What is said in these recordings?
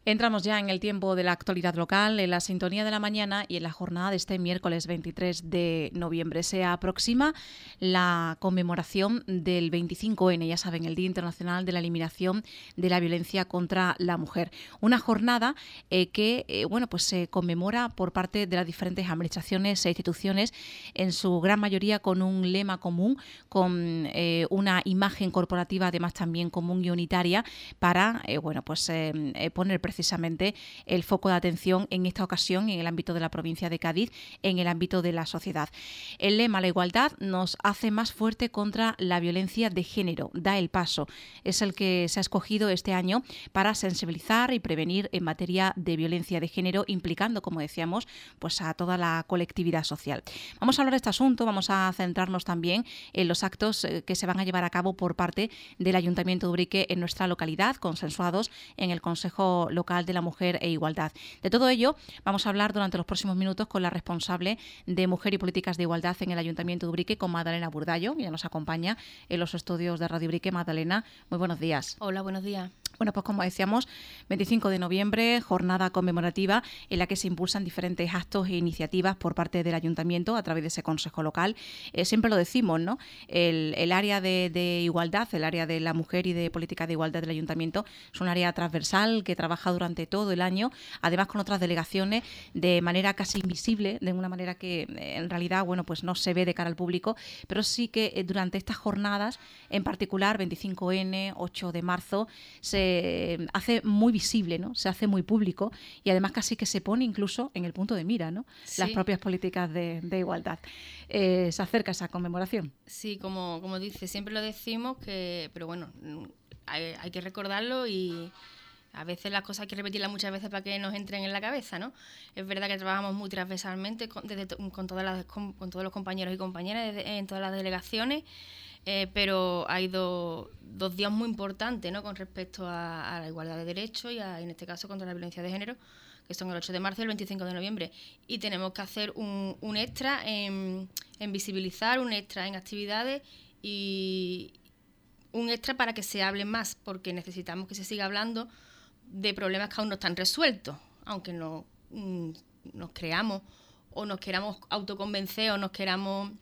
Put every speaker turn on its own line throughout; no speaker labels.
Entramos ya en el tiempo de la actualidad local, en la sintonía de la mañana y en la jornada de este miércoles 23 de noviembre. Se aproxima la conmemoración del 25N, ya saben, el Día Internacional de la Eliminación de la Violencia contra la Mujer. Una jornada que pues se conmemora por parte de las diferentes administraciones e instituciones, en su gran mayoría con un lema común, con una imagen corporativa además también común y unitaria para poner precisamente el foco de atención en esta ocasión en el ámbito de la provincia de Cádiz, en el ámbito de la sociedad. El lema, la igualdad, nos hace más fuerte contra la violencia de género. Da el paso. Es el que se ha escogido este año para sensibilizar y prevenir en materia de violencia de género, implicando, como decíamos, pues a toda la colectividad social. Vamos a hablar de este asunto, vamos a centrarnos también en los actos que se van a llevar a cabo por parte del Ayuntamiento de Ubrique en nuestra localidad, consensuados en el Consejo Local de la Mujer e Igualdad. De todo ello vamos a hablar durante los próximos minutos con la responsable de Mujer y Políticas de Igualdad en el Ayuntamiento de Ubrique, con Magdalena Burdallo. Ella nos acompaña en los estudios de Radio Ubrique. Magdalena, muy buenos días.
Hola, buenos días.
Bueno, pues como decíamos, 25 de noviembre, jornada conmemorativa en la que se impulsan diferentes actos e iniciativas por parte del Ayuntamiento a través de ese Consejo Local. Siempre lo decimos, ¿no? El área de igualdad, el área de la mujer y de política de igualdad del Ayuntamiento es un área transversal que trabaja durante todo el año, además con otras delegaciones de manera casi invisible, de una manera que en realidad, pues no se ve de cara al público, pero sí que durante estas jornadas, en particular 25N, 8 de marzo, se hace muy visible, ¿no? Se hace muy público y además casi que se pone incluso en el punto de mira, ¿no?
Sí.
Las propias políticas de igualdad. Se acerca esa conmemoración.
Sí, como dice, siempre lo decimos, pero bueno, hay que recordarlo y a veces las cosas hay que repetirlas muchas veces para que nos entren en la cabeza, ¿no? Es verdad que trabajamos muy transversalmente con todos los compañeros y compañeras en todas las delegaciones, pero hay dos días muy importantes, ¿no? Con respecto a la igualdad de derechos y en este caso contra la violencia de género, que son el 8 de marzo y el 25 de noviembre. Y tenemos que hacer un extra en visibilizar, un extra en actividades y un extra para que se hable más, porque necesitamos que se siga hablando de problemas que aún no están resueltos, aunque no nos creamos o nos queramos autoconvencer o nos queramos,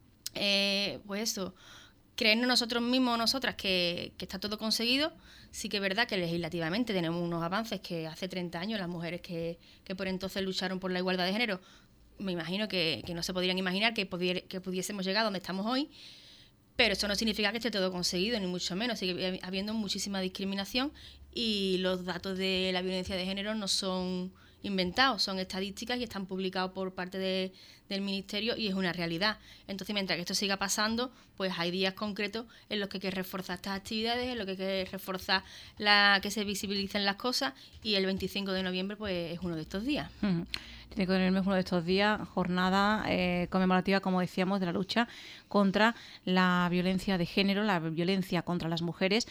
creernos nosotros mismos o nosotras que está todo conseguido. Sí que es verdad que legislativamente tenemos unos avances que hace 30 años las mujeres que por entonces lucharon por la igualdad de género, me imagino que no se podrían imaginar que pudiésemos llegar a donde estamos hoy, pero eso no significa que esté todo conseguido, ni mucho menos. Sigue habiendo muchísima discriminación y los datos de la violencia de género no son inventados, son estadísticas y están publicados por parte del Ministerio y es una realidad. Entonces, mientras que esto siga pasando, pues hay días concretos en los que hay que reforzar estas actividades, en los que hay que reforzar que se visibilicen las cosas, y el 25 de noviembre pues es uno de estos días.
Uh-huh. Tiene que venirme uno de estos días, jornada conmemorativa, como decíamos, de la lucha contra la violencia de género, la violencia contra las mujeres.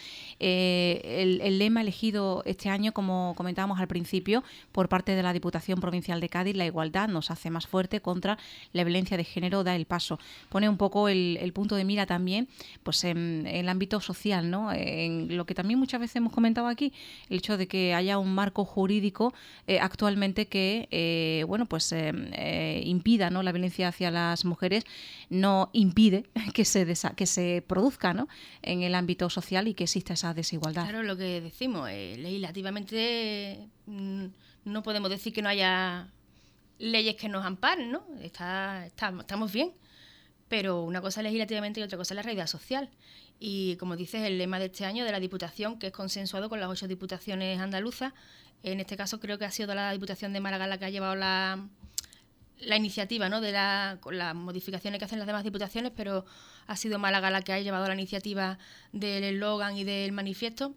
El lema elegido este año, como comentábamos al principio, por parte de la Diputación Provincial de Cádiz, la igualdad nos hace más fuerte contra la violencia de género, da el paso. Pone un poco el punto de mira también pues en el ámbito social, ¿no? En lo que también muchas veces hemos comentado aquí, el hecho de que haya un marco jurídico actualmente que impida, ¿no? La violencia hacia las mujeres, no impide que se produzca, ¿no? En el ámbito social y que exista esa desigualdad.
Claro, lo que decimos, legislativamente no podemos decir que no haya leyes que nos amparen, ¿no? Estamos bien, pero una cosa es legislativamente y otra cosa es la realidad social. Y como dices, el lema de este año de la Diputación, que es consensuado con las 8 diputaciones andaluzas, en este caso creo que ha sido la Diputación de Málaga la que ha llevado la iniciativa, ¿no? Con las modificaciones que hacen las demás diputaciones, pero ha sido Málaga la que ha llevado la iniciativa del eslogan y del manifiesto.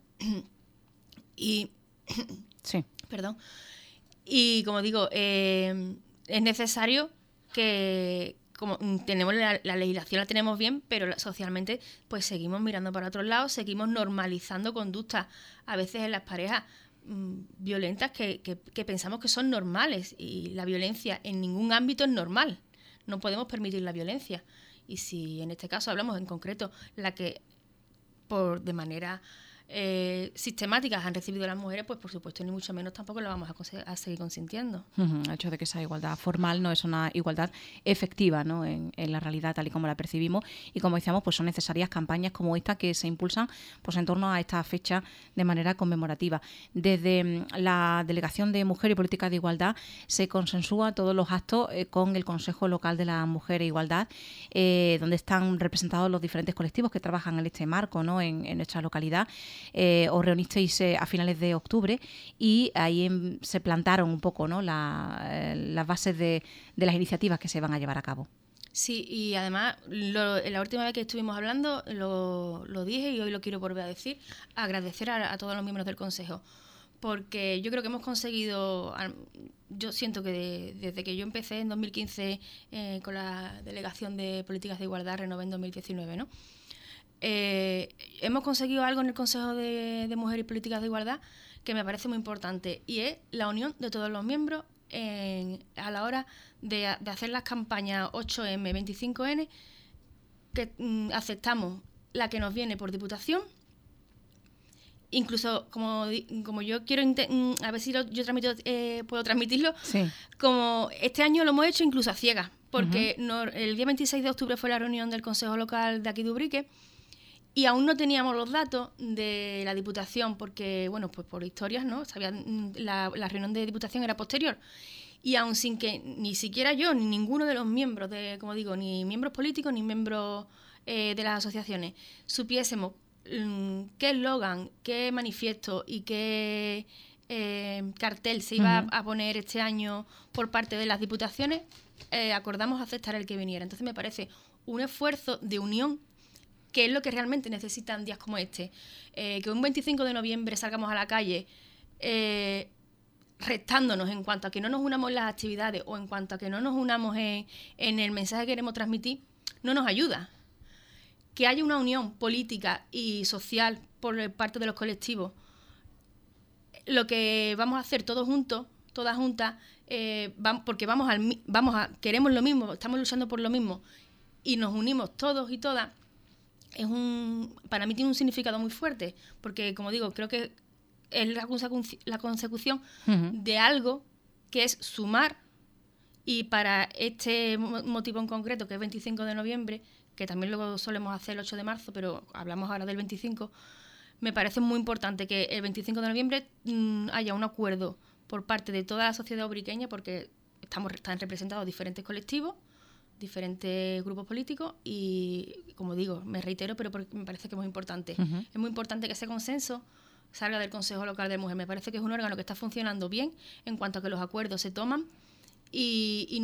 Y
sí.
Perdón. Y como digo, es necesario que, como tenemos la legislación la tenemos bien, pero socialmente pues seguimos mirando para otros lados, seguimos normalizando conductas a veces en las parejas violentas que pensamos que son normales, y la violencia en ningún ámbito es normal. No podemos permitir la violencia. Y si en este caso hablamos en concreto la que de manera sistemáticas han recibido las mujeres, pues por supuesto, ni mucho menos tampoco lo vamos a seguir consintiendo.
El hecho de que esa igualdad formal no es una igualdad efectiva, ¿no? en la realidad tal y como la percibimos, y como decíamos, pues son necesarias campañas como esta que se impulsan pues en torno a esta fecha de manera conmemorativa. Desde la Delegación de Mujer y Políticas de Igualdad se consensúa todos los actos con el Consejo Local de la Mujer e Igualdad, donde están representados los diferentes colectivos que trabajan en este marco, ¿no? en nuestra localidad. Os reunisteis a finales de octubre y ahí se plantaron un poco, ¿no? las bases de las iniciativas que se van a llevar a cabo.
Sí, y además, la última vez que estuvimos hablando lo dije y hoy lo quiero volver a decir, agradecer a todos los miembros del Consejo, porque yo creo que hemos conseguido, yo siento que desde que yo empecé en 2015 con la Delegación de Políticas de Igualdad, renové en 2019, ¿no? Hemos conseguido algo en el Consejo de Mujer y Políticas de Igualdad que me parece muy importante, y es la unión de todos los miembros a la hora de hacer las campañas 8M, 25N, que aceptamos la que nos viene por diputación. Incluso, como yo quiero, a ver si puedo transmitirlo,
sí.
Como este año lo hemos hecho incluso a ciegas, porque el día 26 de octubre fue la reunión del Consejo Local de aquí de Ubrique, y aún no teníamos los datos de la Diputación, porque, bueno, pues por historias, ¿no? La reunión de Diputación era posterior. Y aún sin que ni siquiera yo, ni ninguno de los miembros, como digo, ni miembros políticos, ni miembros de las asociaciones, supiésemos qué eslogan, qué manifiesto y qué cartel se iba a poner este año por parte de las diputaciones, acordamos aceptar el que viniera. Entonces me parece un esfuerzo de unión, que es lo que realmente necesitan días como este. Que un 25 de noviembre salgamos a la calle restándonos en cuanto a que no nos unamos en las actividades o en cuanto a que no nos unamos en el mensaje que queremos transmitir, no nos ayuda. Que haya una unión política y social por parte de los colectivos, lo que vamos a hacer todos juntos, todas juntas, porque queremos lo mismo, estamos luchando por lo mismo y nos unimos todos y todas, para mí tiene un significado muy fuerte, porque, como digo, creo que es la consecución de algo que es sumar, y para este motivo en concreto, que es 25 de noviembre, que también luego solemos hacer el 8 de marzo, pero hablamos ahora del 25, me parece muy importante que el 25 de noviembre haya un acuerdo por parte de toda la sociedad ubriqueña, porque están representados diferentes colectivos, diferentes grupos políticos, y, como digo, me reitero, pero porque me parece que es muy importante. Es muy importante que ese consenso salga del Consejo Local de Mujer. Me parece que es un órgano que está funcionando bien en cuanto a que los acuerdos se toman y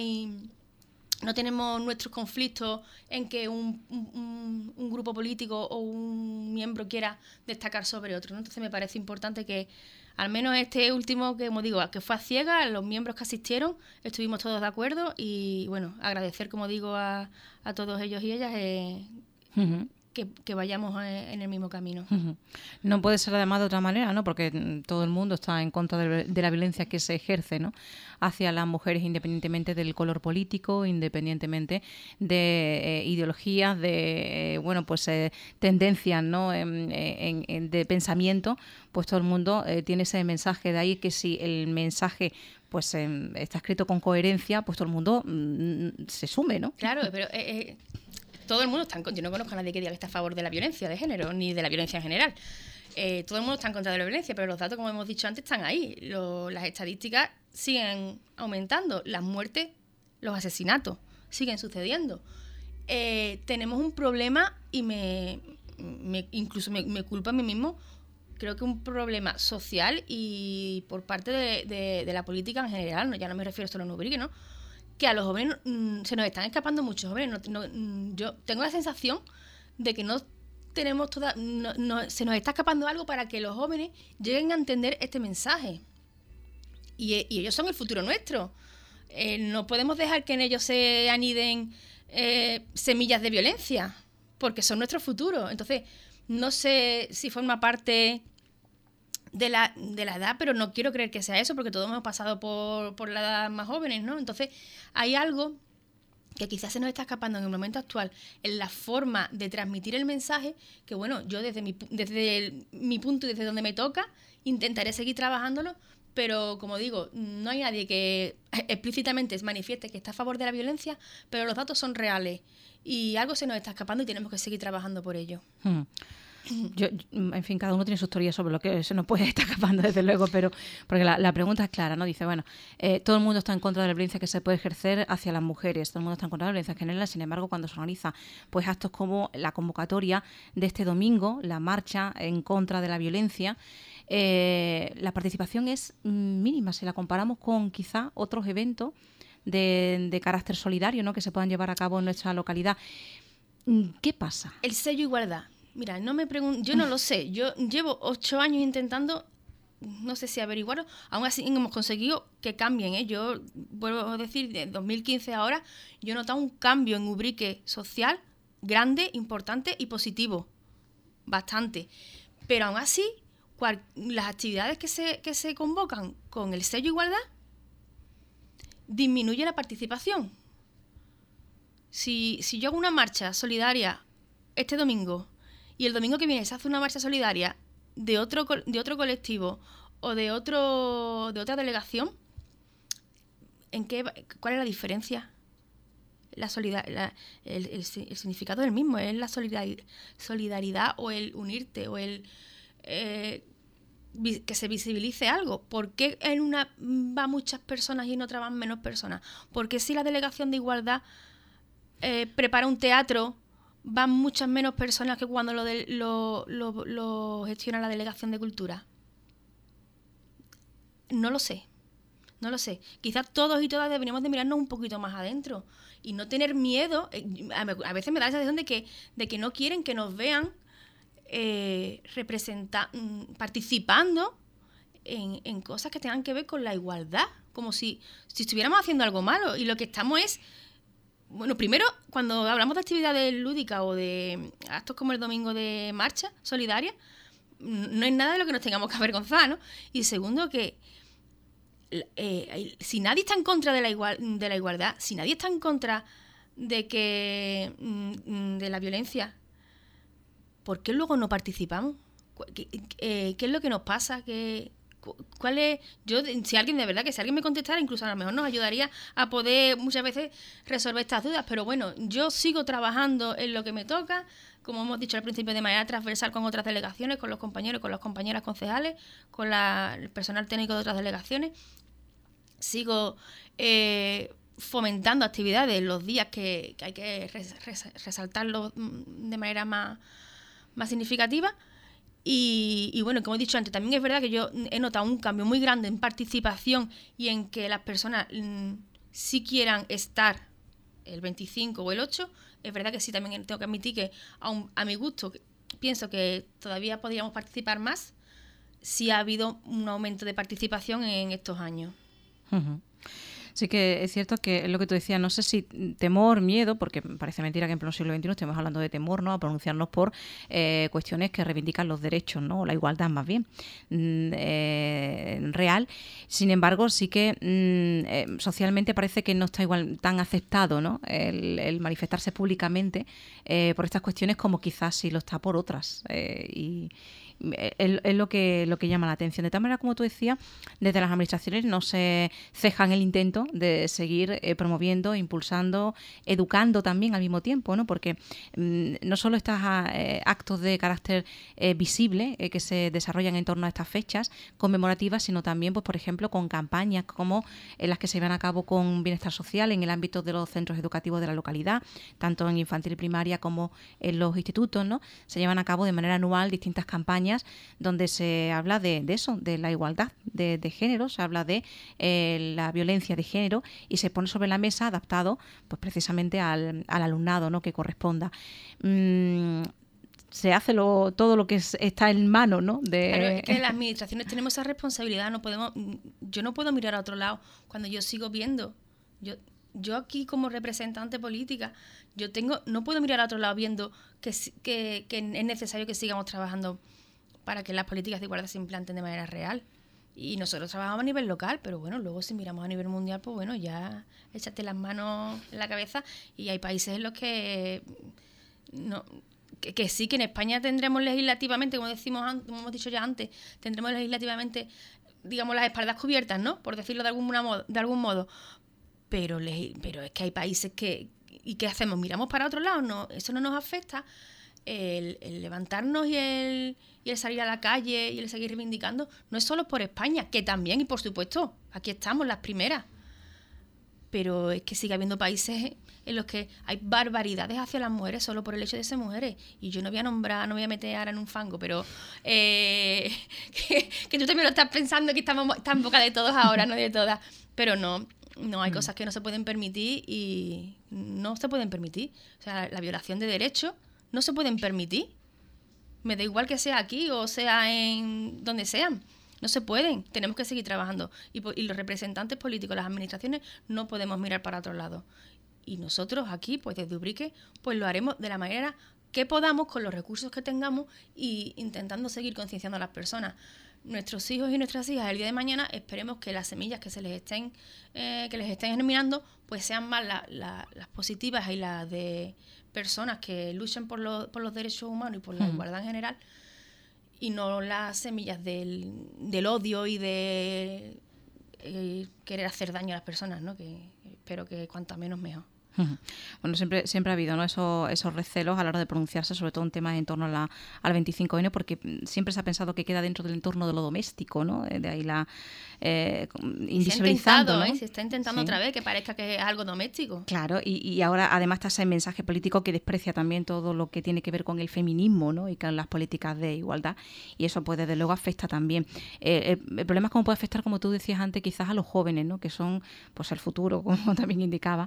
no tenemos nuestros conflictos en que un grupo político o un miembro quiera destacar sobre otro, ¿no? Entonces me parece importante que al menos este último, que, como digo, que fue a ciegas, los miembros que asistieron estuvimos todos de acuerdo, y bueno, agradecer, como digo, a todos ellos y ellas que vayamos en el mismo camino.
No puede ser además de otra manera, ¿no? Porque todo el mundo está en contra de la violencia que se ejerce, ¿no?, hacia las mujeres, independientemente del color político, independientemente de ideologías, de tendencias, ¿no?, de pensamiento. Pues todo el mundo tiene ese mensaje. De ahí que si el mensaje pues está escrito con coherencia, pues todo el mundo se sume, ¿no?
Claro, pero todo el mundo está en contra. Yo no conozco a nadie que diga que está a favor de la violencia de género, ni de la violencia en general. Todo el mundo está en contra de la violencia, pero los datos, como hemos dicho antes, están ahí. Las estadísticas siguen aumentando. Las muertes, los asesinatos siguen sucediendo. Tenemos un problema, y incluso me culpo a mí mismo, creo que un problema social y por parte de la política en general, ya no me refiero solo a Ubrique, ¿no?, que a los jóvenes se nos están escapando muchos jóvenes. Yo tengo la sensación de que no tenemos se nos está escapando algo para que los jóvenes lleguen a entender este mensaje. Y ellos son el futuro nuestro. No podemos dejar que en ellos se aniden semillas de violencia, porque son nuestro futuro. Entonces, no sé si forma parte de la edad, pero no quiero creer que sea eso, porque todos hemos pasado por la edad más jóvenes, ¿no? Entonces, hay algo que quizás se nos está escapando en el momento actual, en la forma de transmitir el mensaje, que bueno, yo desde mi punto y desde donde me toca, intentaré seguir trabajándolo, pero como digo, no hay nadie que explícitamente manifieste que está a favor de la violencia, pero los datos son reales y algo se nos está escapando y tenemos que seguir trabajando por ello.
En fin, cada uno tiene sus teorías sobre lo que se nos puede estar escapando, desde luego, pero porque la pregunta es clara, ¿no? Dice, bueno, todo el mundo está en contra de la violencia que se puede ejercer hacia las mujeres, todo el mundo está en contra de la violencia general, sin embargo, cuando se organiza pues actos como la convocatoria de este domingo, la marcha en contra de la violencia, la participación es mínima, si la comparamos con quizá otros eventos de carácter solidario, ¿no?, que se puedan llevar a cabo en nuestra localidad. ¿Qué pasa?
El sello igualdad. Mira, yo no lo sé. Yo llevo 8 años intentando, no sé si averiguarlo, aún así hemos conseguido que cambien, ¿eh? Yo vuelvo a decir, de 2015 a ahora, yo he notado un cambio en Ubrique social grande, importante y positivo. Bastante. Pero aún así, las actividades que se convocan con el sello igualdad disminuye la participación. Si yo hago una marcha solidaria este domingo y el domingo que viene se hace una marcha solidaria de otro colectivo o de otra delegación, ¿cuál es la diferencia? El significado es el mismo, es la solidaridad o el unirte o el que se visibilice algo. ¿Por qué en una van muchas personas y en otra van menos personas? Porque si la delegación de igualdad prepara un teatro, van muchas menos personas que cuando lo gestiona la Delegación de Cultura. No lo sé. Quizás todos y todas deberíamos de mirarnos un poquito más adentro y no tener miedo. A veces me da la sensación de que no quieren que nos vean participando en cosas que tengan que ver con la igualdad, como si estuviéramos haciendo algo malo, y lo que estamos es... Bueno, primero, cuando hablamos de actividades lúdicas o de actos como el domingo de marcha solidaria, no es nada de lo que nos tengamos que avergonzar, ¿no? Y segundo, que si nadie está en contra de la igualdad, si nadie está en contra de la violencia, ¿por qué luego no participamos? ¿Qué es lo que nos pasa? ¿Cuál es? Si alguien me contestara, incluso a lo mejor nos ayudaría a poder muchas veces resolver estas dudas, pero bueno, yo sigo trabajando en lo que me toca, como hemos dicho al principio, de manera transversal con otras delegaciones, con los compañeros, con las compañeras concejales, con el personal técnico de otras delegaciones. Sigo fomentando actividades los días que hay que resaltarlo de manera más significativa. Y bueno, como he dicho antes, también es verdad que yo he notado un cambio muy grande en participación y en que las personas sí quieran estar el 25 o el 8. Es verdad que sí, también tengo que admitir que a mi gusto pienso que todavía podríamos participar más si ha habido un aumento de participación en estos años.
Uh-huh. Sí que es cierto que es lo que tú decías, no sé si temor, miedo, porque parece mentira que en pleno siglo XXI estemos hablando de temor, ¿no?, a pronunciarnos por cuestiones que reivindican los derechos, ¿no?, o la igualdad más bien real. Sin embargo, sí que socialmente parece que no está igual tan aceptado, ¿no?, el manifestarse públicamente por estas cuestiones como quizás sí lo está por otras. Y es lo que llama la atención. De tal manera, como tú decías, desde las administraciones no se cejan el intento de seguir promoviendo, impulsando, educando también al mismo tiempo, ¿no? Porque no solo estos actos de carácter visible que se desarrollan en torno a estas fechas conmemorativas, sino también, pues, por ejemplo, con campañas como las que se llevan a cabo con bienestar social en el ámbito de los centros educativos de la localidad, tanto en infantil y primaria como en los institutos, ¿no? Se llevan a cabo de manera anual distintas campañas donde se habla de eso, de la igualdad de género, se habla de la violencia de género y se pone sobre la mesa adaptado pues precisamente al alumnado, ¿no?, que corresponda. Se hace todo lo que está en mano, ¿no?
Claro, es que las administraciones tenemos esa responsabilidad, yo no puedo mirar a otro lado cuando yo sigo viendo. Yo aquí como representante política, no puedo mirar a otro lado viendo que es necesario que sigamos trabajando para que las políticas de igualdad se implanten de manera real. Y nosotros trabajamos a nivel local, pero bueno, luego si miramos a nivel mundial, pues bueno, ya échate las manos en la cabeza, y hay países en los que no, que sí, que en España tendremos legislativamente, como como hemos dicho ya antes, tendremos legislativamente, digamos, las espaldas cubiertas, ¿no? Por decirlo de algún modo. Pero es que hay países que... ¿Y qué hacemos? ¿Miramos para otro lado? No, eso no nos afecta. El levantarnos y el salir a la calle y el seguir reivindicando no es solo por España, que también, y por supuesto, aquí estamos las primeras. Pero es que sigue habiendo países en los que hay barbaridades hacia las mujeres solo por el hecho de ser mujeres. Y yo no voy a meter ahora en un fango, pero que tú también lo estás pensando, que estamos tan en boca de todos ahora, no de todas. Pero no hay cosas que no se pueden permitir, y no se pueden permitir. O sea, la violación de derechos no se pueden permitir. Me da igual que sea aquí o sea en donde sean. No se pueden. Tenemos que seguir trabajando. Y los representantes políticos, las administraciones, no podemos mirar para otro lado. Y nosotros aquí, pues desde Ubrique, pues lo haremos de la manera que podamos, con los recursos que tengamos, y intentando seguir concienciando a las personas. Nuestros hijos y nuestras hijas el día de mañana, esperemos que las semillas que les estén germinando, pues sean más las positivas y las de personas que luchen por los derechos humanos y por la igualdad en general, y no las semillas del odio y de querer hacer daño a las personas, ¿no? Que espero que cuanto menos mejor.
Bueno, siempre ha habido, ¿no?, esos recelos a la hora de pronunciarse, sobre todo en temas en torno al 25N, porque siempre se ha pensado que queda dentro del entorno de lo doméstico, ¿no? De ahí la invisibilizando, ¿no?
Se está intentando otra vez que parezca que es algo doméstico.
Claro, y ahora además está ese mensaje político que desprecia también todo lo que tiene que ver con el feminismo, ¿no?, y con las políticas de igualdad, y eso pues desde luego afecta también. El problema es cómo puede afectar, como tú decías antes, quizás a los jóvenes, ¿no?, que son pues el futuro, como también indicaba.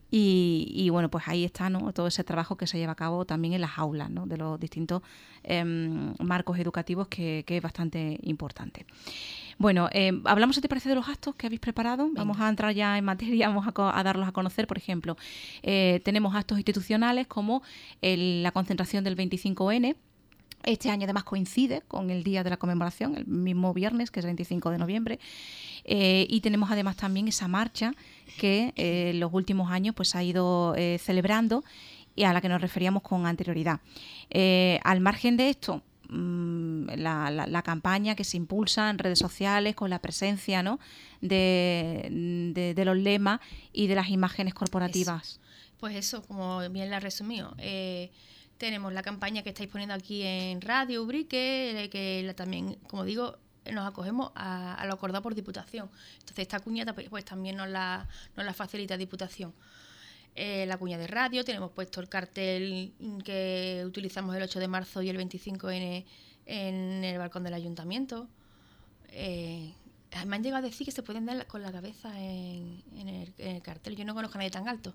Y bueno, pues ahí está, ¿no?, todo ese trabajo que se lleva a cabo también en las aulas, ¿no?, de los distintos marcos educativos, que es bastante importante. Bueno, hablamos, si te parece, de los actos que habéis preparado. Venga. Vamos a entrar ya en materia, vamos a darlos a conocer. Por ejemplo, tenemos actos institucionales como la concentración del 25N. Este año además coincide con el día de la conmemoración, el mismo viernes, que es el 25 de noviembre. Y tenemos además también esa marcha que en los últimos años pues ha ido celebrando, y a la que nos referíamos con anterioridad. Al margen de esto, la campaña que se impulsa en redes sociales con la presencia, ¿no?, de los lemas y de las imágenes corporativas.
Pues eso, como bien la has resumido. Tenemos la campaña que estáis poniendo aquí en Radio Ubrique, que también, como digo, nos acogemos a lo acordado por Diputación. Entonces esta cuña pues también nos la facilita Diputación. La cuña de radio, tenemos puesto el cartel que utilizamos el 8 de marzo y el 25N en el balcón del ayuntamiento. Me han llegado a decir que se pueden dar con la cabeza en el cartel. Yo no conozco a nadie tan alto.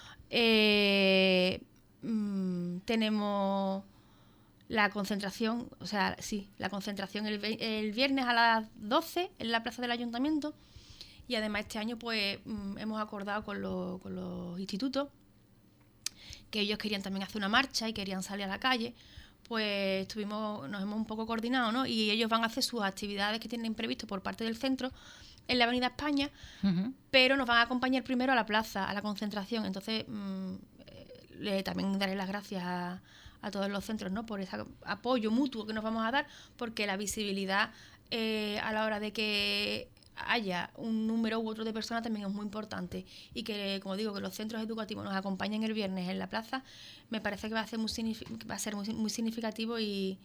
Tenemos la concentración, la concentración el viernes a las 12 en la plaza del ayuntamiento. Y además este año pues hemos acordado con los institutos que ellos querían también hacer una marcha y querían salir a la calle. Pues nos hemos un poco coordinado, ¿no? Y ellos van a hacer sus actividades que tienen previsto por parte del centro en la Avenida España, pero nos van a acompañar primero a la plaza, a la concentración. Entonces también daré las gracias a todos los centros, ¿no?, por ese apoyo mutuo que nos vamos a dar, porque la visibilidad a la hora de que haya un número u otro de personas también es muy importante, y que, como digo, que los centros educativos nos acompañen el viernes en la plaza, me parece que va a ser muy significativo y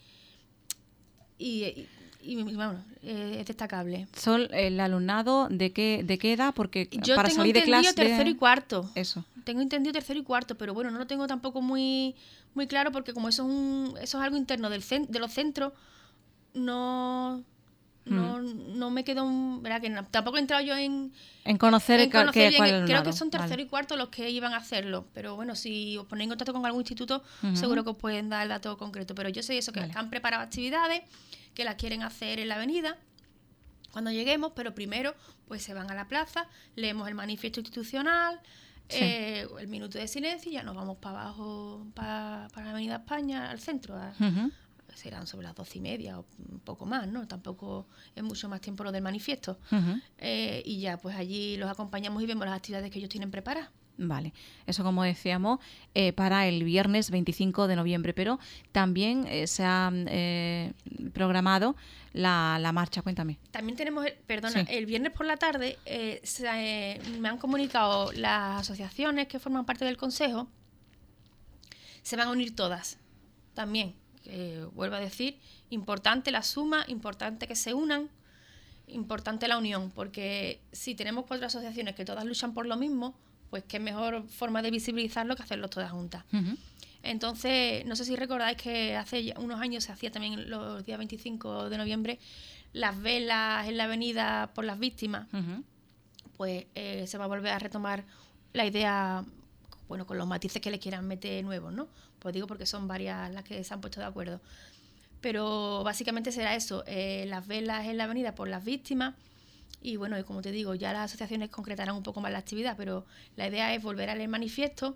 bueno, es destacable.
¿Son el alumnado de qué edad? Porque
yo
para salir de clase...
Yo tengo entendido tercero y cuarto.
Eso.
Tengo entendido tercero y cuarto, pero bueno, no lo tengo tampoco muy claro, porque como eso es algo interno de los centros, no me quedó ¿verdad? Que tampoco he entrado yo en
conocer
bien.
cuál
Creo que son tercero y cuarto los que iban a hacerlo, pero bueno, si os ponéis en contacto con algún instituto, seguro que os pueden dar el dato concreto. Pero yo sé eso, que han preparado actividades que las quieren hacer en la avenida cuando lleguemos, pero primero pues se van a la plaza, leemos el manifiesto institucional, el minuto de silencio, y ya nos vamos para abajo, para la Avenida España, al centro, serán sobre las 12:30 o un poco más, ¿no? Tampoco es mucho más tiempo lo del manifiesto. Y ya, pues allí los acompañamos y vemos las actividades que ellos tienen preparadas.
Vale, eso como decíamos para el viernes 25 de noviembre, pero también se ha programado la marcha, cuéntame.
También tenemos, el viernes por la tarde me han comunicado las asociaciones que forman parte del Consejo, se van a unir todas, también, vuelvo a decir, importante la suma, importante que se unan, importante la unión, porque si tenemos 4 asociaciones que todas luchan por lo mismo, pues qué mejor forma de visibilizarlo que hacerlo todas juntas. Entonces, no sé si recordáis que hace unos años se hacía también los días 25 de noviembre las velas en la avenida por las víctimas. Pues se va a volver a retomar la idea, bueno, con los matices que le quieran meter nuevos, ¿no? Pues digo porque son varias las que se han puesto de acuerdo. Pero básicamente será eso, las velas en la avenida por las víctimas. Y bueno, y como te digo, ya las asociaciones concretarán un poco más la actividad, pero la idea es volver a leer el manifiesto.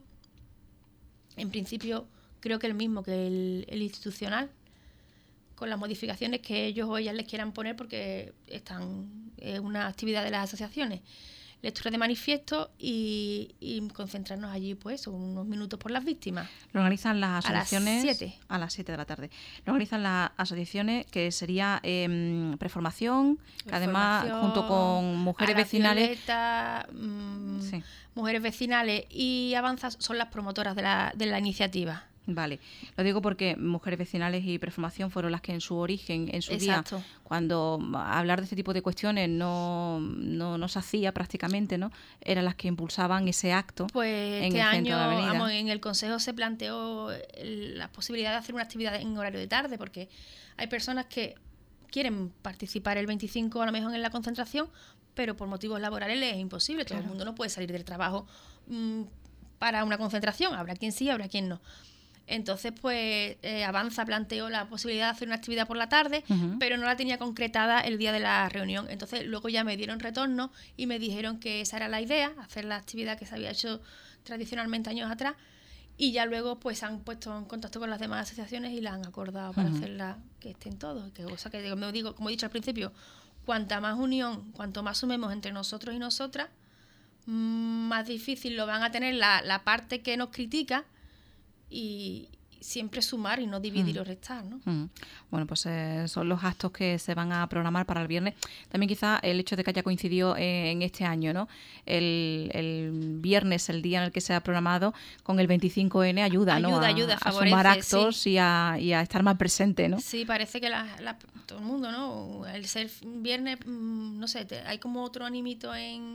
En principio, creo que el mismo que el institucional, con las modificaciones que ellos o ellas les quieran poner, porque es una actividad de las asociaciones. Lectura de manifiesto y concentrarnos allí, pues, unos minutos por las víctimas.
Lo organizan las asociaciones
a las 7.
A las 7 de la tarde. Lo organizan las asociaciones, que sería Preformación, que además, junto con Mujeres Vecinales...
Violeta, sí. Mujeres Vecinales y Avanza son las promotoras de la iniciativa.
Vale, lo digo porque Mujeres Vecinales y Preformación fueron las que en su origen, en su
Exacto.
día, cuando hablar de este tipo de cuestiones no se hacía prácticamente, ¿no? Eran las que impulsaban ese acto.
Pues
en
este
el centro
año,
de la avenida.
vamos, en el Consejo se planteó la posibilidad de hacer una actividad en horario de tarde, porque hay personas que quieren participar el 25 a lo mejor en la concentración, pero por motivos laborales les es imposible. Claro. Todo el mundo no puede salir del trabajo para una concentración. Habrá quien sí, habrá quien no. Entonces, pues, Avanza planteó la posibilidad de hacer una actividad por la tarde, pero no la tenía concretada el día de la reunión. Entonces, luego ya me dieron retorno y me dijeron que esa era la idea, hacer la actividad que se había hecho tradicionalmente años atrás, y ya luego, pues, se han puesto en contacto con las demás asociaciones y la han acordado para hacerla, que estén todos. Cosa que, como he dicho al principio, cuanta más unión, cuanto más sumemos entre nosotros y nosotras, más difícil lo van a tener la parte que nos critica, y siempre sumar y no dividir o restar, ¿no?
Bueno, pues son los actos que se van a programar para el viernes. También quizá el hecho de que haya coincidido en este año, ¿no? El viernes, el día en el que se ha programado, con el 25N ayuda, ¿no?
Ayuda,
a sumar actos, sí. y a estar más presente, ¿no?
Sí, parece que todo el mundo, ¿no? El ser viernes, no sé, hay como otro animito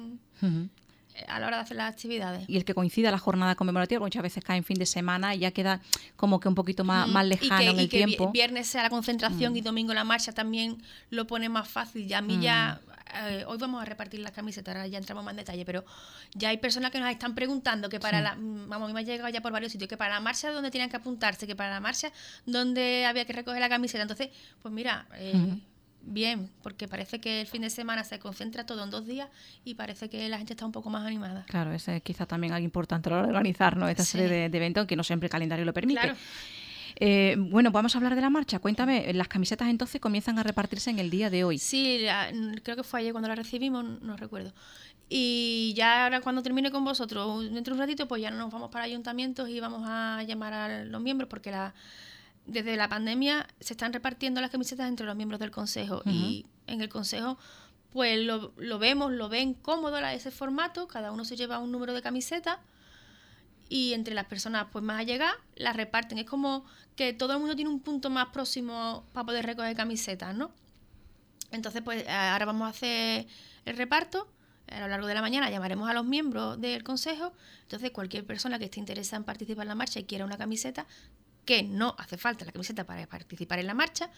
a la hora de hacer las actividades.
Y el que coincida la jornada conmemorativa, muchas veces cae en fin de semana y ya queda como que un poquito más lejano en el tiempo.
Y que viernes sea la concentración y domingo la marcha también lo pone más fácil. Ya a mí ya, hoy vamos a repartir las camisetas, ahora ya entramos más en detalle, pero ya hay personas que nos están preguntando que para vamos, a mí me ha llegado ya por varios sitios, que para la marcha donde tenían que apuntarse, que para la marcha donde había que recoger la camiseta. Entonces, pues mira... Bien, porque parece que el fin de semana se concentra todo en 2 días y parece que la gente está un poco más animada.
Claro, ese es quizá también algo importante a la hora de organizar, ¿no? Esta serie de eventos, que no siempre el calendario lo permite.
Claro.
Bueno, vamos a hablar de la marcha. Cuéntame, las camisetas entonces comienzan a repartirse en el día de hoy.
Sí, creo que fue ayer cuando las recibimos, no recuerdo. Y ya ahora cuando termine con vosotros, dentro de un ratito, pues ya nos vamos para ayuntamientos y vamos a llamar a los miembros, porque desde la pandemia se están repartiendo las camisetas entre los miembros del Consejo y en el Consejo pues lo vemos, lo ven cómodo ese formato, cada uno se lleva un número de camiseta y entre las personas pues más allegadas las reparten. Es como que todo el mundo tiene un punto más próximo para poder recoger camisetas, ¿no? Entonces pues ahora vamos a hacer el reparto. A lo largo de la mañana llamaremos a los miembros del Consejo. Entonces cualquier persona que esté interesada en participar en la marcha y quiera una camiseta, que no hace falta la camiseta para participar en la marcha,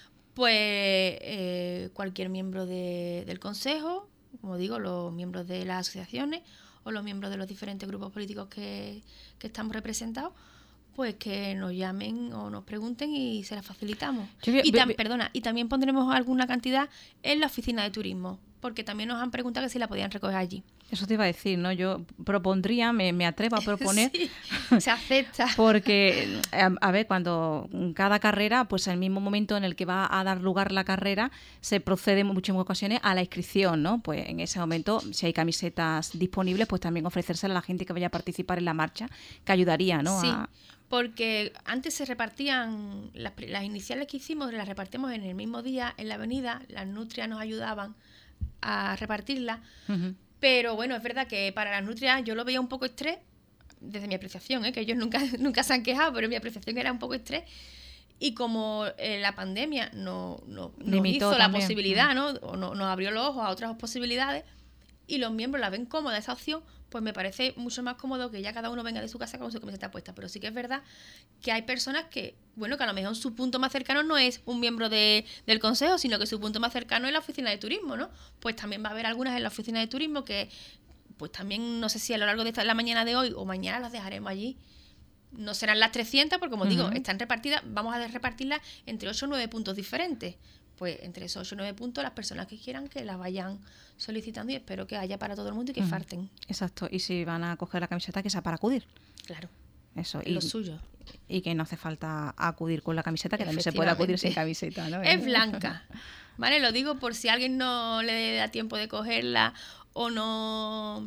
pues cualquier miembro del Consejo, como digo, los miembros de las asociaciones o los miembros de los diferentes grupos políticos que estamos representados, pues que nos llamen o nos pregunten y se las facilitamos. Y también pondremos alguna cantidad en la oficina de turismo. porque también nos han preguntado que si la podían recoger allí.
Eso te iba a decir, ¿no? Yo propondría, me atrevo a proponer.
Sí, se acepta.
Porque, a ver, cuando cada carrera, pues en el mismo momento en el que va a dar lugar la carrera, se procede en muchas ocasiones a la inscripción, ¿no? Pues en ese momento, si hay camisetas disponibles, pues también ofrecérselas a la gente que vaya a participar en la marcha, que ayudaría, ¿no?
Sí, porque antes se repartían, las iniciales que hicimos, las repartimos en el mismo día en la avenida, las nutrias nos ayudaban a repartirlas.
Uh-huh.
Pero bueno, es verdad que para las nutrias yo lo veía un poco estrés, desde mi apreciación, que ellos nunca se han quejado, pero mi apreciación era un poco estrés. Y como la pandemia nos hizo la posibilidad, ¿no? O nos abrió los ojos a otras posibilidades, y los miembros la ven cómoda esa opción, pues me parece mucho más cómodo que ya cada uno venga de su casa con su camiseta puesta. Pero sí que es verdad que hay personas que, bueno, que a lo mejor su punto más cercano no es un miembro del consejo, sino que su punto más cercano es la oficina de turismo, ¿no? Pues también va a haber algunas en la oficina de turismo que, pues también, no sé si a lo largo de la mañana de hoy o mañana las dejaremos allí. No serán las 300, porque como digo, están repartidas, vamos a repartirlas entre 8 o 9 puntos diferentes. Pues entre esos 8 o 9 puntos, las personas que quieran que las vayan solicitando, y espero que haya para todo el mundo y que falten.
Exacto, y si van a coger la camiseta, que sea para acudir.
Claro,
eso,
y lo suyo.
Y que no hace falta acudir con la camiseta, que también se puede acudir sin camiseta, ¿no?
Es blanca, ¿vale? Lo digo por si a alguien no le da tiempo de cogerla o no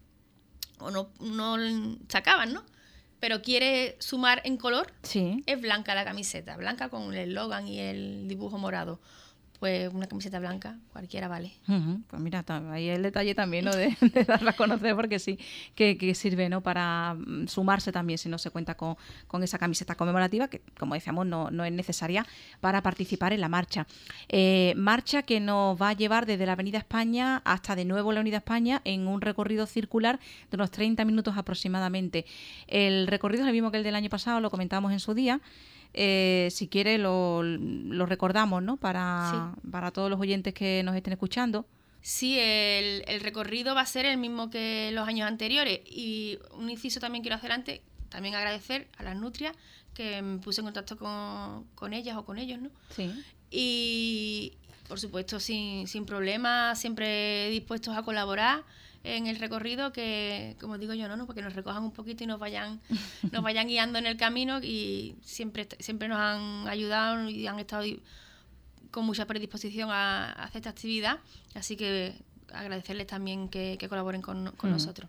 se acaban, ¿no? Pero quiere sumar en color,
sí.
Es blanca la camiseta, blanca con el eslogan y el dibujo morado. Pues una camiseta blanca, cualquiera vale.
Pues mira, ahí el detalle también, ¿no? de darla a conocer, porque sí, que sirve, ¿no? Para sumarse también si no se cuenta con esa camiseta conmemorativa, que como decíamos no es necesaria para participar en la marcha. Marcha que nos va a llevar desde la Avenida España hasta de nuevo la Avenida España en un recorrido circular de unos 30 minutos aproximadamente. El recorrido es el mismo que el del año pasado, lo comentábamos en su día. Si quiere lo recordamos, ¿no? Para todos los oyentes que nos estén escuchando.
Sí, el recorrido va a ser el mismo que los años anteriores. Y un inciso también quiero hacer antes, también agradecer a las nutrias, que me puse en contacto con ellas o con ellos, ¿no?
Sí.
Y por supuesto sin problemas, siempre dispuestos a colaborar en el recorrido, que como digo yo, no, porque nos recojan un poquito y nos vayan guiando en el camino, y siempre nos han ayudado y han estado con mucha predisposición a hacer esta actividad, así que agradecerles también que colaboren con nosotros.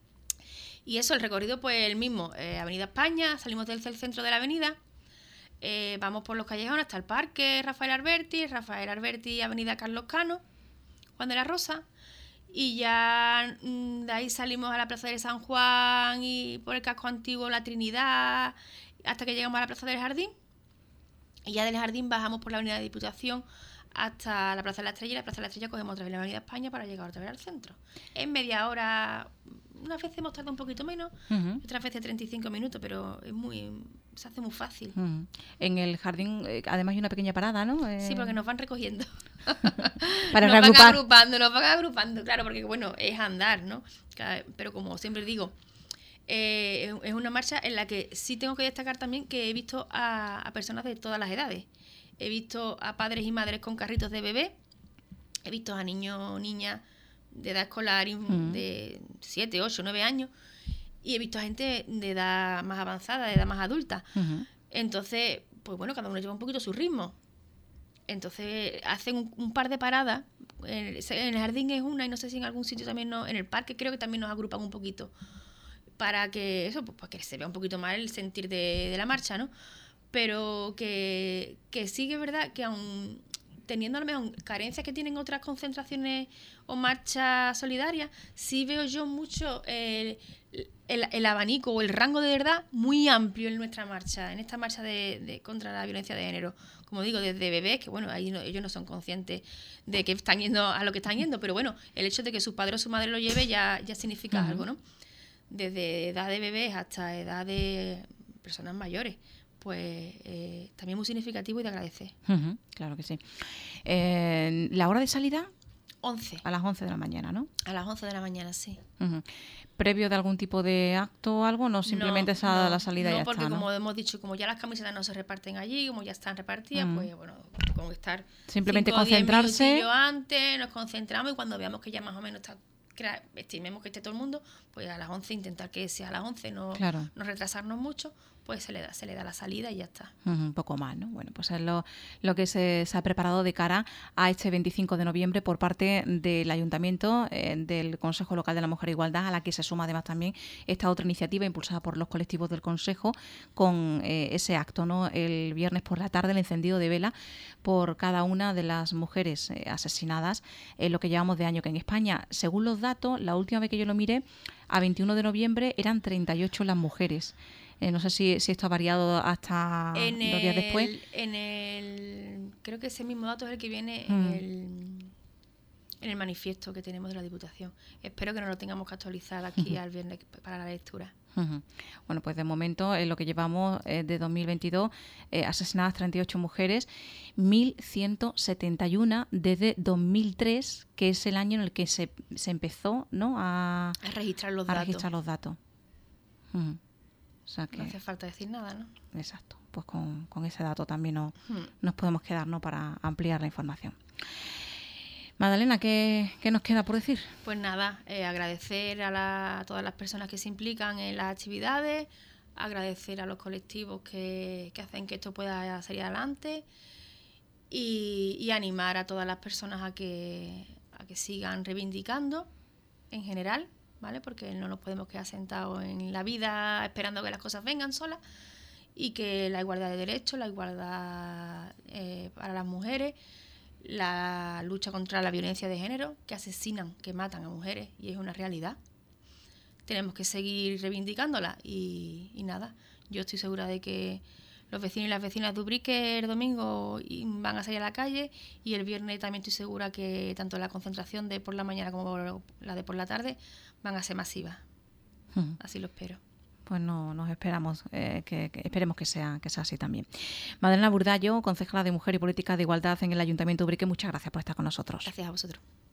Y eso, el recorrido pues el mismo, Avenida España, salimos del centro de la avenida, vamos por los callejones hasta el parque Rafael Alberti, Avenida Carlos Cano, Juan de la Rosa, y ya de ahí salimos a la Plaza de San Juan y por el casco antiguo La Trinidad, hasta que llegamos a la Plaza del Jardín, y ya del Jardín bajamos por la Avenida de Diputación hasta la Plaza de la Estrella, y la Plaza de la Estrella cogemos otra vez la Avenida España para llegar otra vez al centro. En media hora, unas veces hemos tardado un poquito menos, otras veces 35 minutos, pero se hace muy fácil.
En el jardín, además hay una pequeña parada, ¿no?
Sí, porque nos van recogiendo.
Para
nos van agrupando, claro, porque bueno, es andar, ¿no? Pero como siempre digo, es una marcha en la que sí tengo que destacar también que he visto a personas de todas las edades. He visto a padres y madres con carritos de bebé, he visto a niños, niñas de edad escolar de 7, 8, 9 años, y he visto a gente de edad más avanzada, de edad más adulta. Entonces, pues bueno, cada uno lleva un poquito su ritmo. Entonces hacen un par de paradas. En el jardín es una, y no sé si en algún sitio también en el parque creo que también nos agrupan un poquito, para que eso, pues que se vea un poquito más el sentir de la marcha, ¿no? Pero que sí que es verdad que aún teniendo a lo mejor carencias que tienen otras concentraciones o marchas solidarias, sí veo yo mucho el abanico o el rango de verdad muy amplio en nuestra marcha, en esta marcha de contra la violencia de género. Como digo, desde bebés, que bueno, ahí ellos no son conscientes de que están yendo a lo que están yendo, pero bueno, el hecho de que su padre o su madre lo lleve ya significa algo, ¿no? Desde edad de bebés hasta edad de personas mayores. Pues también muy significativo y de agradecer.
Claro que sí. ¿La hora de salida?
11.
A las 11 de la mañana, ¿no?
A las 11 de la mañana, sí.
Uh-huh. ¿Previo de algún tipo de acto o algo? No, simplemente la salida y ya
porque
está, ¿no?
como hemos dicho, como ya las camisetas no se reparten allí, como ya están repartidas, pues bueno, con estar
simplemente
5 o 10
concentrarse.
minutillos antes, nos concentramos y cuando veamos que ya más o menos está, estimemos que esté todo el mundo, pues a las 11 intentar que sea a las 11, no retrasarnos mucho, pues se le da la salida y ya está.
Un poco más, ¿no? Bueno, pues es lo que se ha preparado de cara a este 25 de noviembre por parte del Ayuntamiento, del Consejo Local de la Mujer e Igualdad, a la que se suma además también esta otra iniciativa impulsada por los colectivos del Consejo con ese acto, ¿no? El viernes por la tarde, el encendido de vela por cada una de las mujeres asesinadas en lo que llevamos de año, que en España, según los datos, la última vez que yo lo miré, a 21 de noviembre eran 38 las mujeres. No sé si esto ha variado hasta 2 días después.
Creo que ese mismo dato es el que viene en el manifiesto que tenemos de la Diputación. Espero que no lo tengamos que actualizar aquí al viernes para la lectura.
Bueno, pues de momento, en lo que llevamos de 2022, asesinadas 38 mujeres, 1.171 desde 2003, que es el año en el que se empezó, ¿no? a registrar los datos. O sea que,
no hace falta decir nada, ¿no?
Exacto. Pues con ese dato también nos podemos quedar, ¿no? Para ampliar la información. Magdalena, ¿qué nos queda por decir?
Pues nada, agradecer a todas las personas que se implican en las actividades, agradecer a los colectivos que hacen que esto pueda salir adelante y animar a todas las personas a que sigan reivindicando en general, ¿vale? Porque no nos podemos quedar sentados en la vida esperando que las cosas vengan solas, y que la igualdad de derechos, la igualdad para las mujeres, la lucha contra la violencia de género, que asesinan, que matan a mujeres, y es una realidad. Tenemos que seguir reivindicándola y nada, yo estoy segura de que los vecinos y las vecinas de Ubrique el domingo van a salir a la calle, y el viernes también estoy segura que tanto la concentración de por la mañana como la de por la tarde van a ser masivas. Así lo espero.
Pues nos esperamos, esperemos que sea así también. Magdalena Burdallo, concejala de Mujer y Políticas de Igualdad en el Ayuntamiento de Ubrique, muchas gracias por estar con nosotros.
Gracias a vosotros.